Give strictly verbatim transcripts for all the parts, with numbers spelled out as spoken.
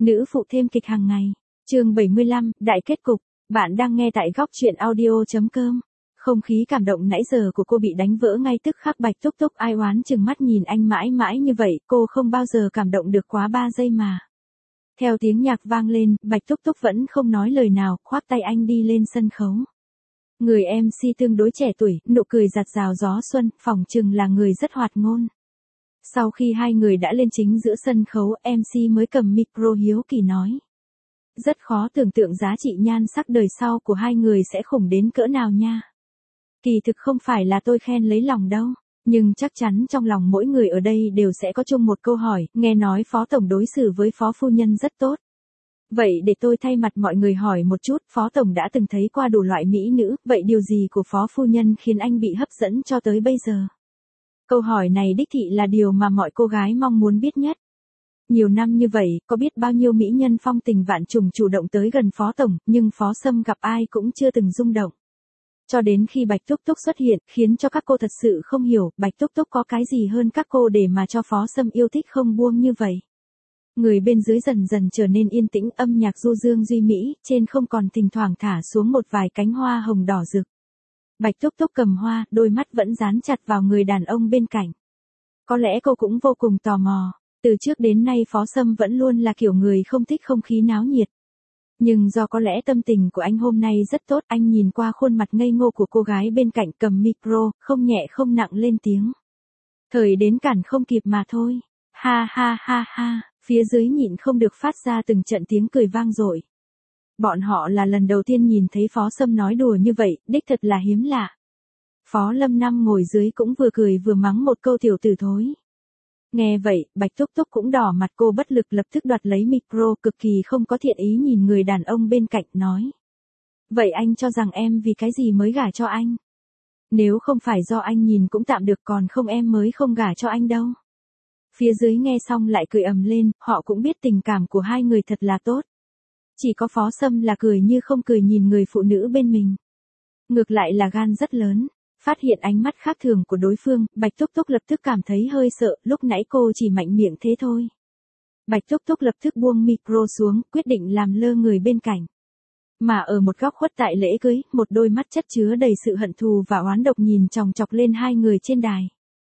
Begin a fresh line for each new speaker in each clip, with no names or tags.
Nữ phụ thêm kịch hàng ngày. Chương bảy mươi lăm, đại kết cục. Bạn đang nghe tại góc truyện audio chấm com. Không khí cảm động nãy giờ của cô bị đánh vỡ ngay tức khắc. Bạch Túc Túc ai oán chừng mắt nhìn anh mãi mãi như vậy, cô không bao giờ cảm động được quá ba giây mà. Theo tiếng nhạc vang lên, Bạch Túc Túc vẫn không nói lời nào, khoác tay anh đi lên sân khấu. Người em xê tương đối trẻ tuổi, nụ cười giặt rào gió xuân, phỏng chừng là người rất hoạt ngôn. Sau khi hai người đã lên chính giữa sân khấu, em xê mới cầm micro hiếu kỳ nói. Rất khó tưởng tượng giá trị nhan sắc đời sau của hai người sẽ khủng đến cỡ nào nha. Kỳ thực không phải là tôi khen lấy lòng đâu, nhưng chắc chắn trong lòng mỗi người ở đây đều sẽ có chung một câu hỏi, nghe nói phó tổng đối xử với phó phu nhân rất tốt. Vậy để tôi thay mặt mọi người hỏi một chút, phó tổng đã từng thấy qua đủ loại mỹ nữ, vậy điều gì của phó phu nhân khiến anh bị hấp dẫn cho tới bây giờ? Câu hỏi này đích thị là điều mà mọi cô gái mong muốn biết nhất. Nhiều năm như vậy, có biết bao nhiêu mỹ nhân phong tình vạn trùng chủ động tới gần phó tổng, nhưng phó Sâm gặp ai cũng chưa từng rung động. Cho đến khi Bạch Túc Túc xuất hiện, khiến cho các cô thật sự không hiểu, Bạch Túc Túc có cái gì hơn các cô để mà cho phó Sâm yêu thích không buông như vậy. Người bên dưới dần dần trở nên yên tĩnh, âm nhạc du dương duy mỹ, trên không còn thỉnh thoảng thả xuống một vài cánh hoa hồng đỏ rực. Bạch Túc Túc cầm hoa, đôi mắt vẫn dán chặt vào người đàn ông bên cạnh. Có lẽ cô cũng vô cùng tò mò, từ trước đến nay phó Sâm vẫn luôn là kiểu người không thích không khí náo nhiệt. Nhưng do có lẽ tâm tình của anh hôm nay rất tốt, anh nhìn qua khuôn mặt ngây ngô của cô gái bên cạnh cầm micro, không nhẹ không nặng lên tiếng. Thời đến cản không kịp mà thôi. Ha ha ha ha, phía dưới nhịn không được phát ra từng trận tiếng cười vang dội. Bọn họ là lần đầu tiên nhìn thấy phó Sâm nói đùa như vậy, đích thật là hiếm lạ. Phó Lâm Năm ngồi dưới cũng vừa cười vừa mắng một câu tiểu tử thối. Nghe vậy, Bạch Túc Túc cũng đỏ mặt, cô bất lực lập tức đoạt lấy micro, cực kỳ không có thiện ý nhìn người đàn ông bên cạnh nói. Vậy anh cho rằng em vì cái gì mới gả cho anh? Nếu không phải do anh nhìn cũng tạm được, còn không em mới không gả cho anh đâu. Phía dưới nghe xong lại cười ầm lên, họ cũng biết tình cảm của hai người thật là tốt. Chỉ có phó Sâm là cười như không cười nhìn người phụ nữ bên mình. Ngược lại là gan rất lớn. Phát hiện ánh mắt khác thường của đối phương, Bạch Túc Túc lập tức cảm thấy hơi sợ, lúc nãy cô chỉ mạnh miệng thế thôi. Bạch Túc Túc lập tức buông micro xuống, quyết định làm lơ người bên cạnh. Mà ở một góc khuất tại lễ cưới, một đôi mắt chất chứa đầy sự hận thù và oán độc nhìn chòng chọc lên hai người trên đài.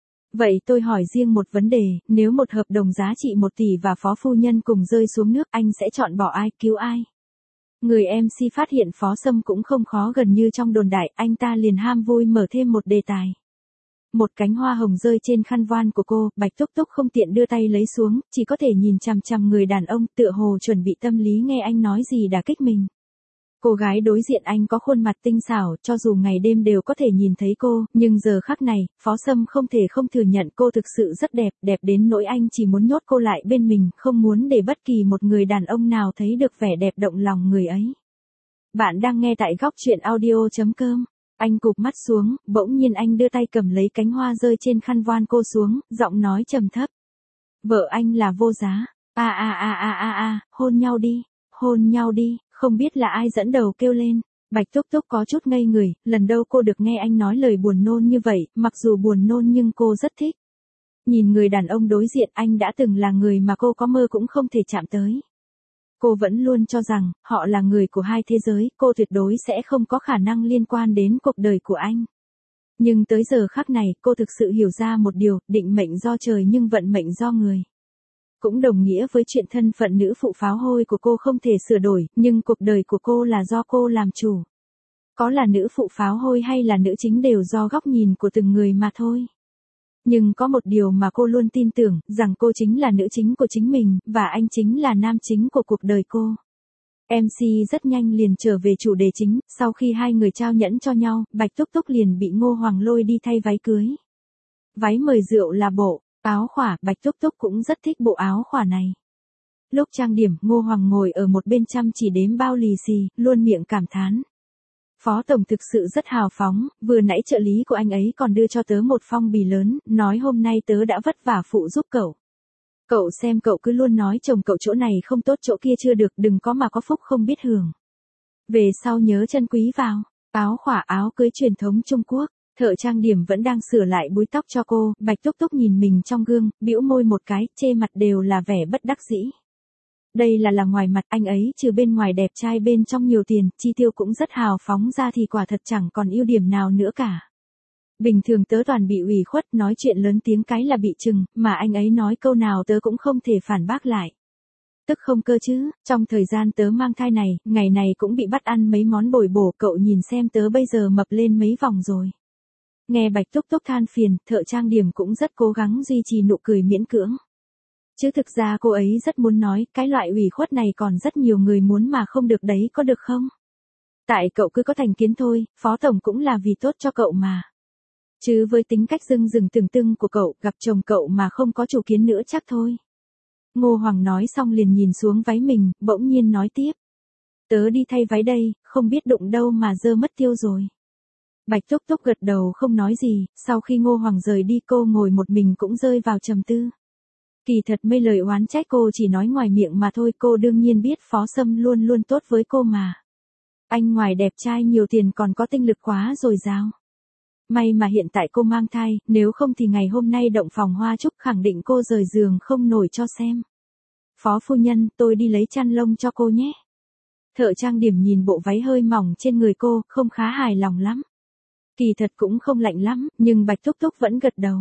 Vậy tôi hỏi riêng một vấn đề, nếu một hợp đồng giá trị một tỷ và phó phu nhân cùng rơi xuống nước, anh sẽ chọn bỏ ai, cứu ai? Người em xê phát hiện phó Sâm cũng không khó gần như trong đồn đại, anh ta liền ham vui mở thêm một đề tài. Một cánh hoa hồng rơi trên khăn voan của cô, Bạch Túc Túc không tiện đưa tay lấy xuống, chỉ có thể nhìn chằm chằm người đàn ông, tựa hồ chuẩn bị tâm lý nghe anh nói gì đả kích mình. Cô gái đối diện anh có khuôn mặt tinh xảo, cho dù ngày đêm đều có thể nhìn thấy cô, nhưng giờ khắc này, phó Sâm không thể không thừa nhận cô thực sự rất đẹp, đẹp đến nỗi anh chỉ muốn nhốt cô lại bên mình, không muốn để bất kỳ một người đàn ông nào thấy được vẻ đẹp động lòng người ấy. Bạn đang nghe tại góc truyện audio chấm com. Anh cụp mắt xuống, bỗng nhiên anh đưa tay cầm lấy cánh hoa rơi trên khăn voan cô xuống, giọng nói trầm thấp. Vợ anh là vô giá. A a a a a a, hôn nhau đi, hôn nhau đi. Không biết là ai dẫn đầu kêu lên. Bạch Túc Túc có chút ngây người, lần đầu cô được nghe anh nói lời buồn nôn như vậy, mặc dù buồn nôn nhưng cô rất thích. Nhìn người đàn ông đối diện, anh đã từng là người mà cô có mơ cũng không thể chạm tới. Cô vẫn luôn cho rằng, họ là người của hai thế giới, cô tuyệt đối sẽ không có khả năng liên quan đến cuộc đời của anh. Nhưng tới giờ khắc này, cô thực sự hiểu ra một điều, định mệnh do trời nhưng vận mệnh do người. Cũng đồng nghĩa với chuyện thân phận nữ phụ pháo hôi của cô không thể sửa đổi, nhưng cuộc đời của cô là do cô làm chủ. Có là nữ phụ pháo hôi hay là nữ chính đều do góc nhìn của từng người mà thôi. Nhưng có một điều mà cô luôn tin tưởng, rằng cô chính là nữ chính của chính mình, và anh chính là nam chính của cuộc đời cô. em xê rất nhanh liền trở về chủ đề chính, sau khi hai người trao nhẫn cho nhau, Bạch Túc Túc liền bị Ngô Hoàng lôi đi thay váy cưới. Váy mời rượu là bộ áo khỏa, Bạch Túc Túc cũng rất thích bộ áo khỏa này. Lúc trang điểm, Ngô Hoàng ngồi ở một bên chăm chỉ đếm bao lì xì, luôn miệng cảm thán. Phó tổng thực sự rất hào phóng, vừa nãy trợ lý của anh ấy còn đưa cho tớ một phong bì lớn, nói hôm nay tớ đã vất vả phụ giúp cậu. Cậu xem cậu cứ luôn nói chồng cậu chỗ này không tốt chỗ kia chưa được, đừng có mà có phúc không biết hưởng. Về sau nhớ chân quý vào. Áo khỏa áo cưới truyền thống Trung Quốc. Thợ trang điểm vẫn đang sửa lại búi tóc cho cô, Bạch Túc Túc nhìn mình trong gương, bĩu môi một cái, chê mặt đều là vẻ bất đắc dĩ. Đây là là ngoài mặt, anh ấy trừ bên ngoài đẹp trai bên trong nhiều tiền, chi tiêu cũng rất hào phóng ra thì quả thật chẳng còn ưu điểm nào nữa cả. Bình thường tớ toàn bị ủy khuất, nói chuyện lớn tiếng cái là bị trừng, mà anh ấy nói câu nào tớ cũng không thể phản bác lại. Tức không cơ chứ, trong thời gian tớ mang thai này, ngày này cũng bị bắt ăn mấy món bồi bổ, cậu nhìn xem tớ bây giờ mập lên mấy vòng rồi. Nghe Bạch Túc Túc than phiền, thợ trang điểm cũng rất cố gắng duy trì nụ cười miễn cưỡng. Chứ thực ra cô ấy rất muốn nói, cái loại ủy khuất này còn rất nhiều người muốn mà không được đấy, có được không? Tại cậu cứ có thành kiến thôi, Phó Tổng cũng là vì tốt cho cậu mà. Chứ với tính cách dưng dừng từng tưng của cậu, gặp chồng cậu mà không có chủ kiến nữa chắc thôi. Ngô Hoàng nói xong liền nhìn xuống váy mình, bỗng nhiên nói tiếp. Tớ đi thay váy đây, không biết đụng đâu mà dơ mất tiêu rồi. Bạch Túc Túc gật đầu không nói gì, sau khi Ngô Hoàng rời đi cô ngồi một mình cũng rơi vào trầm tư. Kỳ thật mấy lời oán trách cô chỉ nói ngoài miệng mà thôi, cô đương nhiên biết Phó Sâm luôn luôn tốt với cô mà. Anh ngoài đẹp trai nhiều tiền còn có tinh lực quá dồi dào. May mà hiện tại cô mang thai, nếu không thì ngày hôm nay động phòng hoa trúc khẳng định cô rời giường không nổi cho xem. Phó phu nhân, tôi đi lấy chăn lông cho cô nhé. Thợ trang điểm nhìn bộ váy hơi mỏng trên người cô, không khá hài lòng lắm. Kỳ thật cũng không lạnh lắm, nhưng Bạch Túc Túc vẫn gật đầu.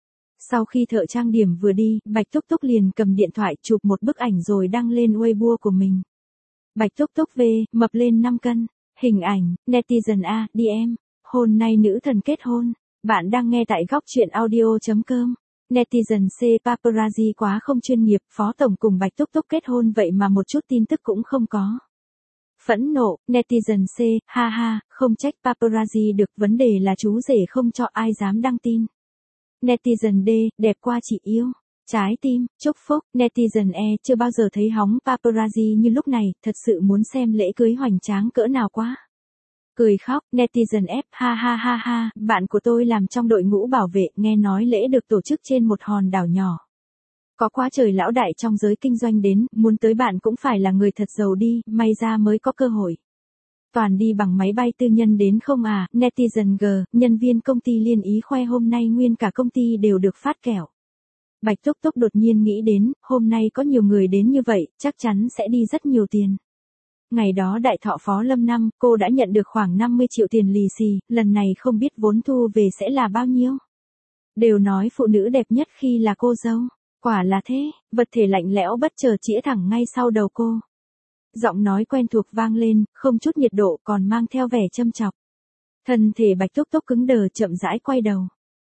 Sau khi thợ trang điểm vừa đi, Bạch Túc Túc liền cầm điện thoại chụp một bức ảnh rồi đăng lên Weibo của mình. Bạch Túc Túc về, mập lên năm cân. Hình ảnh, netizen A, đê em. Hôm nay nữ thần kết hôn. Bạn đang nghe tại góc truyện audio chấm com. Netizen C paparazzi quá không chuyên nghiệp, Phó Tổng cùng Bạch Túc Túc kết hôn vậy mà một chút tin tức cũng không có. Phẫn nộ, netizen C, ha ha, không trách paparazzi được, vấn đề là chú rể không cho ai dám đăng tin. Netizen D, đẹp qua chị yêu. Trái tim, chúc phúc, netizen E, chưa bao giờ thấy hóng paparazzi như lúc này, thật sự muốn xem lễ cưới hoành tráng cỡ nào quá. Cười khóc, netizen F, ha ha ha ha, bạn của tôi làm trong đội ngũ bảo vệ, nghe nói lễ được tổ chức trên một hòn đảo nhỏ. Có quá trời lão đại trong giới kinh doanh đến, muốn tới bạn cũng phải là người thật giàu đi, may ra mới có cơ hội. Toàn đi bằng máy bay tư nhân đến không à, netizen G, nhân viên công ty liên ý khoe hôm nay nguyên cả công ty đều được phát kẹo. Bạch Túc Túc đột nhiên nghĩ đến, hôm nay có nhiều người đến như vậy, chắc chắn sẽ đi rất nhiều tiền. Ngày đó đại thọ Phó Lâm năm, cô đã nhận được khoảng năm mươi triệu tiền lì xì, lần này không biết vốn thu về sẽ là bao nhiêu. Đều nói phụ nữ đẹp nhất khi là cô dâu. Quả là thế, vật thể lạnh lẽo bất chợt chĩa thẳng ngay sau đầu cô. Giọng nói quen thuộc vang lên, không chút nhiệt độ còn mang theo vẻ châm chọc. Thân thể Bạch Túc Túc cứng đờ chậm rãi quay đầu.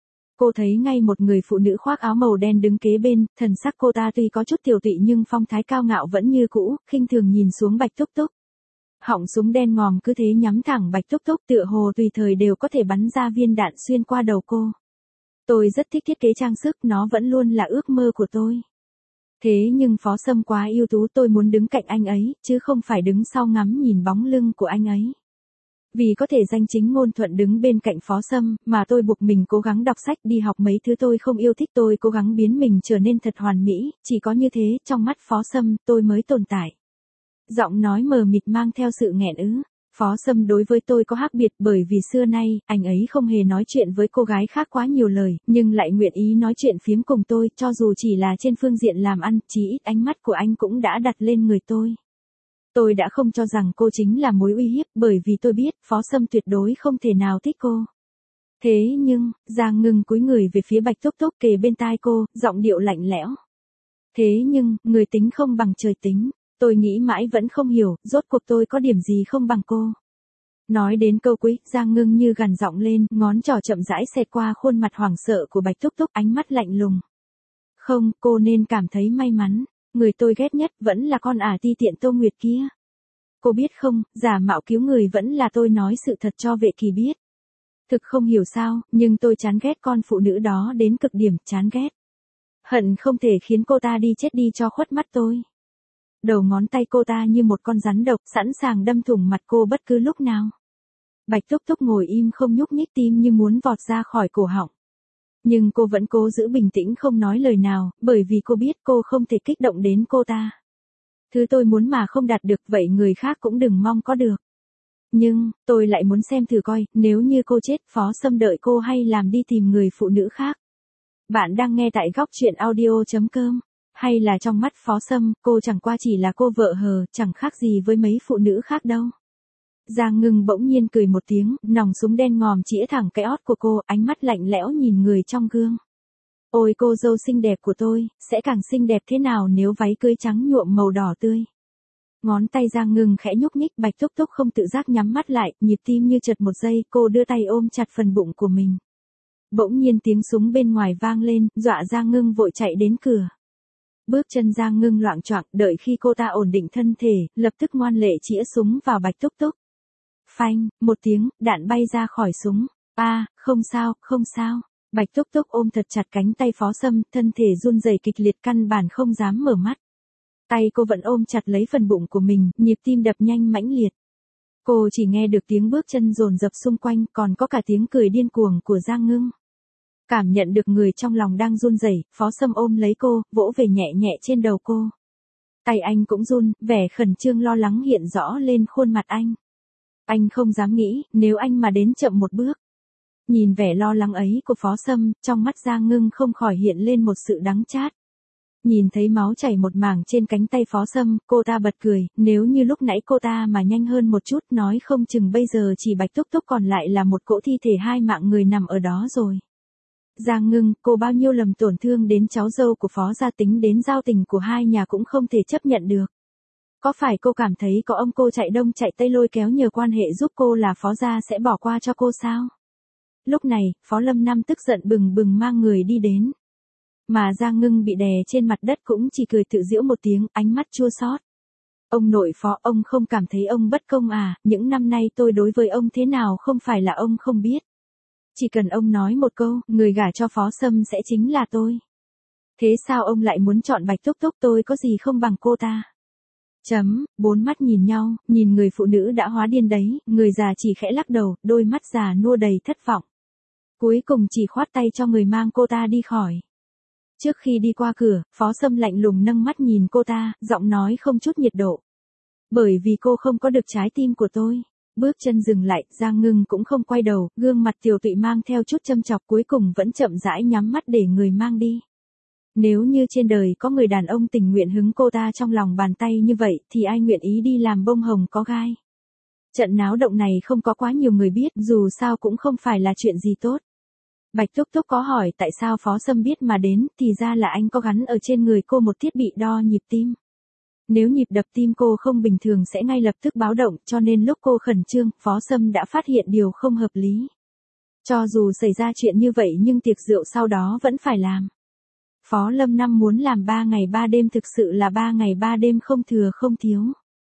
Cô thấy ngay một người phụ nữ khoác áo màu đen đứng kế bên, thần sắc cô ta tuy có chút tiểu tụy nhưng phong thái cao ngạo vẫn như cũ, khinh thường nhìn xuống Bạch Túc Túc. Họng súng đen ngòm cứ thế nhắm thẳng Bạch Túc Túc, tựa hồ tùy thời đều có thể bắn ra viên đạn xuyên qua đầu cô. Tôi rất thích thiết kế trang sức, nó vẫn luôn là ước mơ của tôi. Thế nhưng Phó Sâm quá ưu tú, tôi muốn đứng cạnh anh ấy, chứ không phải đứng sau ngắm nhìn bóng lưng của anh ấy. Vì có thể danh chính ngôn thuận đứng bên cạnh Phó Sâm, mà tôi buộc mình cố gắng đọc sách, đi học mấy thứ tôi không yêu thích, tôi cố gắng biến mình trở nên thật hoàn mỹ, chỉ có như thế, trong mắt Phó Sâm, tôi mới tồn tại. Giọng nói mờ mịt mang theo sự nghẹn ứ. Phó Sâm đối với tôi có khác biệt, bởi vì xưa nay, anh ấy không hề nói chuyện với cô gái khác quá nhiều lời, nhưng lại nguyện ý nói chuyện phiếm cùng tôi, cho dù chỉ là trên phương diện làm ăn, chí ít ánh mắt của anh cũng đã đặt lên người tôi. Tôi đã không cho rằng cô chính là mối uy hiếp, bởi vì tôi biết, Phó Sâm tuyệt đối không thể nào thích cô. Thế nhưng, Giang Ngưng cúi người về phía Bạch Túc Túc kề bên tai cô, giọng điệu lạnh lẽo. Thế nhưng, người tính không bằng trời tính. Tôi nghĩ mãi vẫn không hiểu, rốt cuộc tôi có điểm gì không bằng cô. Nói đến câu cuối, Giang Ngưng như gằn giọng lên, ngón trỏ chậm rãi xẹt qua khuôn mặt hoảng sợ của Bạch Túc Túc, ánh mắt lạnh lùng. Không, cô nên cảm thấy may mắn, người tôi ghét nhất vẫn là con ả ti tiện Tô Nguyệt kia. Cô biết không, giả mạo cứu người vẫn là tôi nói sự thật cho Vệ Kỳ biết. Thực không hiểu sao, nhưng tôi chán ghét con phụ nữ đó đến cực điểm, chán ghét. Hận không thể khiến cô ta đi chết đi cho khuất mắt tôi. Đầu ngón tay cô ta như một con rắn độc, sẵn sàng đâm thủng mặt cô bất cứ lúc nào. Bạch Túc Túc ngồi im không nhúc nhích, tim như muốn vọt ra khỏi cổ họng. Nhưng cô vẫn cố giữ bình tĩnh không nói lời nào, bởi vì cô biết cô không thể kích động đến cô ta. Thứ tôi muốn mà không đạt được, vậy người khác cũng đừng mong có được. Nhưng, tôi lại muốn xem thử coi, nếu như cô chết, Phó Sâm đợi cô hay làm đi tìm người phụ nữ khác. Bạn đang nghe tại góc truyện audio chấm com. Hay là trong mắt Phó Sâm, cô chẳng qua chỉ là cô vợ hờ, chẳng khác gì với mấy phụ nữ khác đâu. Giang Ngưng bỗng nhiên cười một tiếng, nòng súng đen ngòm chĩa thẳng cái ót của cô, ánh mắt lạnh lẽo nhìn người trong gương. Ôi cô dâu xinh đẹp của tôi, sẽ càng xinh đẹp thế nào nếu váy cưới trắng nhuộm màu đỏ tươi. Ngón tay Giang Ngưng khẽ nhúc nhích, Bạch Túc Túc không tự giác nhắm mắt lại, nhịp tim như chợt một giây, cô đưa tay ôm chặt phần bụng của mình. Bỗng nhiên tiếng súng bên ngoài vang lên, dọa Giang Ngưng vội chạy đến cửa. Bước chân Giang Ngưng loạng choạng, đợi khi cô ta ổn định thân thể, lập tức ngoan lệ chĩa súng vào Bạch Túc Túc. Phanh, một tiếng, đạn bay ra khỏi súng. A, à, không sao, không sao. Bạch Túc Túc ôm thật chặt cánh tay Phó Sâm, thân thể run rẩy kịch liệt căn bản không dám mở mắt. Tay cô vẫn ôm chặt lấy phần bụng của mình, nhịp tim đập nhanh mãnh liệt. Cô chỉ nghe được tiếng bước chân dồn dập xung quanh, còn có cả tiếng cười điên cuồng của Giang Ngưng. Cảm nhận được người trong lòng đang run rẩy, Phó Sâm ôm lấy cô, vỗ về nhẹ nhẹ trên đầu cô. Tay anh cũng run, vẻ khẩn trương lo lắng hiện rõ lên khuôn mặt anh. Anh không dám nghĩ, nếu anh mà đến chậm một bước. Nhìn vẻ lo lắng ấy của Phó Sâm, trong mắt Giang Ngưng không khỏi hiện lên một sự đắng chát. Nhìn thấy máu chảy một mảng trên cánh tay Phó Sâm, cô ta bật cười, nếu như lúc nãy cô ta mà nhanh hơn một chút nói không chừng bây giờ chỉ Bạch Túc Túc còn lại là một cỗ thi thể hai mạng người nằm ở đó rồi. Giang Ngưng, cô bao nhiêu lầm tổn thương đến cháu dâu của Phó gia, tính đến giao tình của hai nhà cũng không thể chấp nhận được. Có phải cô cảm thấy có ông cô chạy đông chạy tây lôi kéo nhờ quan hệ giúp cô là Phó gia sẽ bỏ qua cho cô sao? Lúc này, Phó Lâm Năm tức giận bừng bừng mang người đi đến. Mà Giang Ngưng bị đè trên mặt đất cũng chỉ cười tự giễu một tiếng, ánh mắt chua xót. Ông nội Phó, ông không cảm thấy ông bất công à, những năm nay tôi đối với ông thế nào không phải là ông không biết. Chỉ cần ông nói một câu, người gả cho Phó Sâm sẽ chính là tôi. Thế sao ông lại muốn chọn Bạch Túc Túc, tôi có gì không bằng cô ta? Chấm, bốn mắt nhìn nhau, nhìn người phụ nữ đã hóa điên đấy, người già chỉ khẽ lắc đầu, đôi mắt già nua đầy thất vọng. Cuối cùng chỉ khoát tay cho người mang cô ta đi khỏi. Trước khi đi qua cửa, Phó Sâm lạnh lùng nâng mắt nhìn cô ta, giọng nói không chút nhiệt độ. Bởi vì cô không có được trái tim của tôi. Bước chân dừng lại, Giang Ngưng cũng không quay đầu, gương mặt tiều tụy mang theo chút châm chọc, cuối cùng vẫn chậm rãi nhắm mắt để người mang đi. Nếu như trên đời có người đàn ông tình nguyện hứng cô ta trong lòng bàn tay như vậy, thì ai nguyện ý đi làm bông hồng có gai. Trận náo động này không có quá nhiều người biết, dù sao cũng không phải là chuyện gì tốt. Bạch Túc Túc có hỏi tại sao Phó Sâm biết mà đến, thì ra là anh có gắn ở trên người cô một thiết bị đo nhịp tim. Nếu nhịp đập tim cô không bình thường sẽ ngay lập tức báo động, cho nên lúc cô khẩn trương, Phó Sâm đã phát hiện điều không hợp lý. Cho dù xảy ra chuyện như vậy nhưng tiệc rượu sau đó vẫn phải làm. Phó Lâm Năm muốn làm ba ngày ba đêm thực sự là ba ngày ba đêm không thừa không thiếu.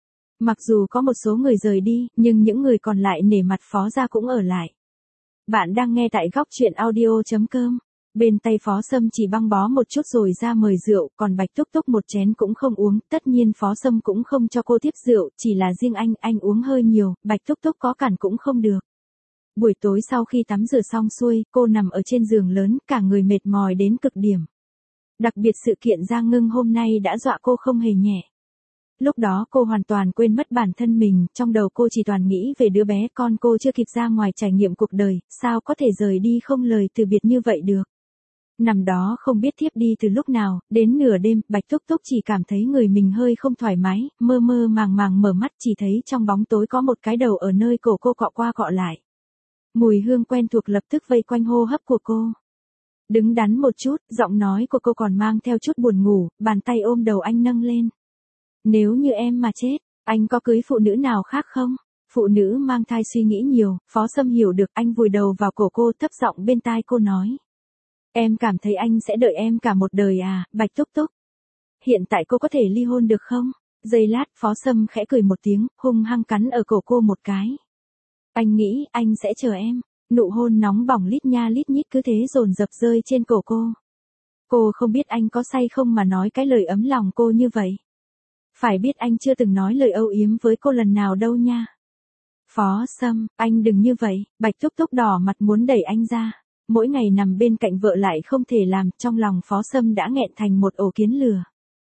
Mặc dù có một số người rời đi, nhưng những người còn lại nể mặt Phó gia cũng ở lại. Bạn đang nghe tại góc truyện audio chấm com. Bên tay Phó Sâm chỉ băng bó một chút rồi ra mời rượu, còn Bạch Túc Túc một chén cũng không uống, tất nhiên Phó Sâm cũng không cho cô tiếp rượu, chỉ là riêng anh, anh uống hơi nhiều, Bạch Túc Túc có cản cũng không được. Buổi tối sau khi tắm rửa xong xuôi, cô nằm ở trên giường lớn, cả người mệt mỏi đến cực điểm. Đặc biệt sự kiện Giang Ngưng hôm nay đã dọa cô không hề nhẹ. Lúc đó cô hoàn toàn quên mất bản thân mình, trong đầu cô chỉ toàn nghĩ về đứa bé con cô chưa kịp ra ngoài trải nghiệm cuộc đời, sao có thể rời đi không lời từ biệt như vậy được. Nằm đó không biết thiếp đi từ lúc nào, đến nửa đêm, Bạch Túc Túc chỉ cảm thấy người mình hơi không thoải mái, mơ mơ màng màng mở mắt chỉ thấy trong bóng tối có một cái đầu ở nơi cổ cô cọ qua cọ lại. Mùi hương quen thuộc lập tức vây quanh hô hấp của cô. Đứng đắn một chút, giọng nói của cô còn mang theo chút buồn ngủ, bàn tay ôm đầu anh nâng lên. Nếu như em mà chết, anh có cưới phụ nữ nào khác không? Phụ nữ mang thai suy nghĩ nhiều, Phó Sâm hiểu được, anh vùi đầu vào cổ cô thấp giọng bên tai cô nói. Em cảm thấy anh sẽ đợi em cả một đời à, Bạch Túc Túc. Hiện tại cô có thể ly hôn được không? Giây lát, Phó Sâm khẽ cười một tiếng, hung hăng cắn ở cổ cô một cái. Anh nghĩ, anh sẽ chờ em. Nụ hôn nóng bỏng lít nha lít nhít cứ thế dồn dập rơi trên cổ cô. Cô không biết anh có say không mà nói cái lời ấm lòng cô như vậy. Phải biết anh chưa từng nói lời âu yếm với cô lần nào đâu nha. Phó Sâm, anh đừng như vậy, Bạch Túc Túc đỏ mặt muốn đẩy anh ra. Mỗi ngày nằm bên cạnh vợ lại không thể làm, trong lòng Phó Sâm đã nghẹn thành một ổ kiến lửa.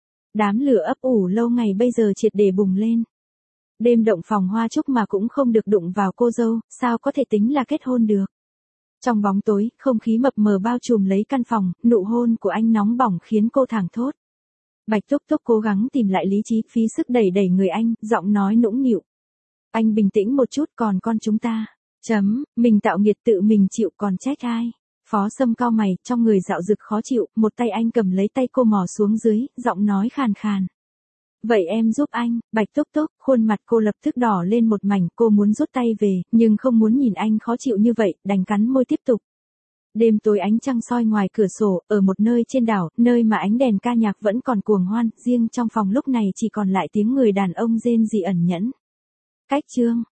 Đám lửa ấp ủ lâu ngày bây giờ triệt để bùng lên. Đêm động phòng hoa trúc mà cũng không được đụng vào cô dâu, sao có thể tính là kết hôn được. Trong bóng tối, không khí mập mờ bao trùm lấy căn phòng, nụ hôn của anh nóng bỏng khiến cô thảng thốt. Bạch Túc Túc cố gắng tìm lại lý trí, phí sức đẩy đẩy người anh, giọng nói nũng nịu. Anh bình tĩnh một chút, còn con chúng ta. Chấm, mình tạo nghiệt tự mình chịu còn trách ai. Phó Sâm cau mày, trong người dạo dực khó chịu, một tay anh cầm lấy tay cô mò xuống dưới, giọng nói khàn khàn. Vậy em giúp anh. Bạch Túc Túc, khuôn mặt cô lập tức đỏ lên một mảnh, cô muốn rút tay về, nhưng không muốn nhìn anh khó chịu như vậy, đành cắn môi tiếp tục. Đêm tối ánh trăng soi ngoài cửa sổ, ở một nơi trên đảo, nơi mà ánh đèn ca nhạc vẫn còn cuồng hoan, riêng trong phòng lúc này chỉ còn lại tiếng người đàn ông rên rỉ ẩn nhẫn. Cách chương